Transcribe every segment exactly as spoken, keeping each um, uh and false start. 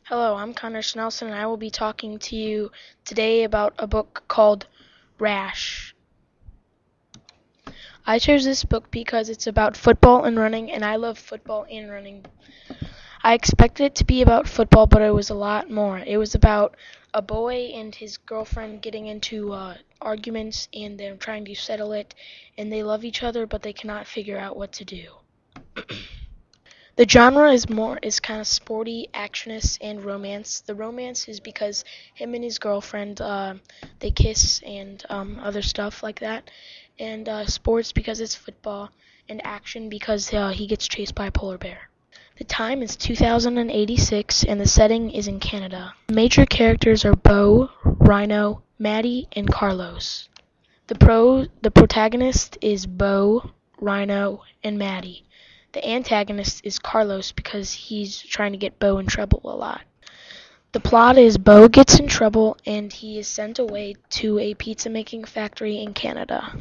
Hello, I'm Connor Snelson, and I will be talking to you today about a book called Rash. I chose this book because it's about football and running, and I love football and running. I expected it to be about football, but it was a lot more. It was about a boy and his girlfriend getting into uh, arguments, and they're trying to settle it, and they love each other, but they cannot figure out what to do. The genre is more is kind of sporty, actionist, and romance. The romance is because him and his girlfriend uh, they kiss and um, other stuff like that, and uh, sports because it's football, and action because uh, he gets chased by a polar bear. The time is two thousand eighty-six, and the setting is in Canada. The major characters are Bo, Rhino, Maddie, and Carlos. The pro the protagonist is Bo, Rhino, and Maddie. The antagonist is Carlos because he's trying to get Bo in trouble a lot. The plot is Bo gets in trouble and he is sent away to a pizza making factory in Canada.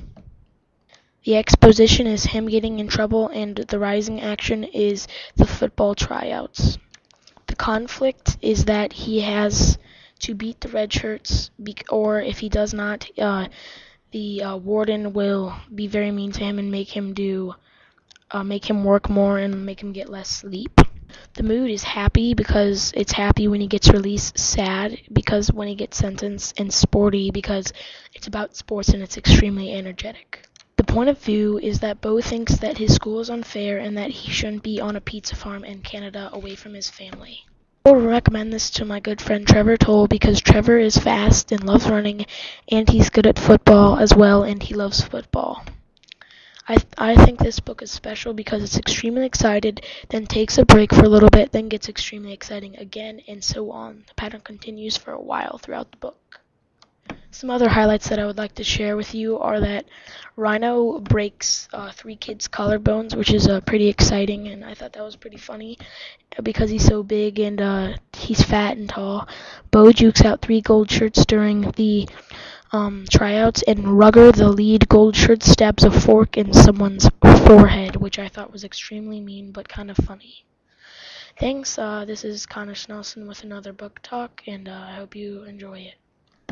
The exposition is him getting in trouble, and the rising action is the football tryouts. The conflict is that he has to beat the red shirts, or if he does not, uh, the uh, warden will be very mean to him and make him do Uh, make him work more and make him get less sleep. The mood is happy because it's happy when he gets released, sad because when he gets sentenced, and sporty because it's about sports and it's extremely energetic. The point of view is that Bo thinks that his school is unfair and that he shouldn't be on a pizza farm in Canada away from his family. I would recommend this to my good friend Trevor Toll because Trevor is fast and loves running, and he's good at football as well, and he loves football. I th- I think this book is special because it's extremely excited, then takes a break for a little bit, then gets extremely exciting again, and so on. The pattern continues for a while throughout the book. Some other highlights that I would like to share with you are that Rhino breaks uh, three kids' collarbones, which is uh, pretty exciting, and I thought that was pretty funny because he's so big and uh, he's fat and tall. Bo jukes out three gold shirts during the um, tryouts, and Rugger, the lead gold shirt, stabs a fork in someone's forehead, which I thought was extremely mean but kind of funny. Thanks. Uh, this is Connor Snelson with another book talk, and uh, I hope you enjoy it.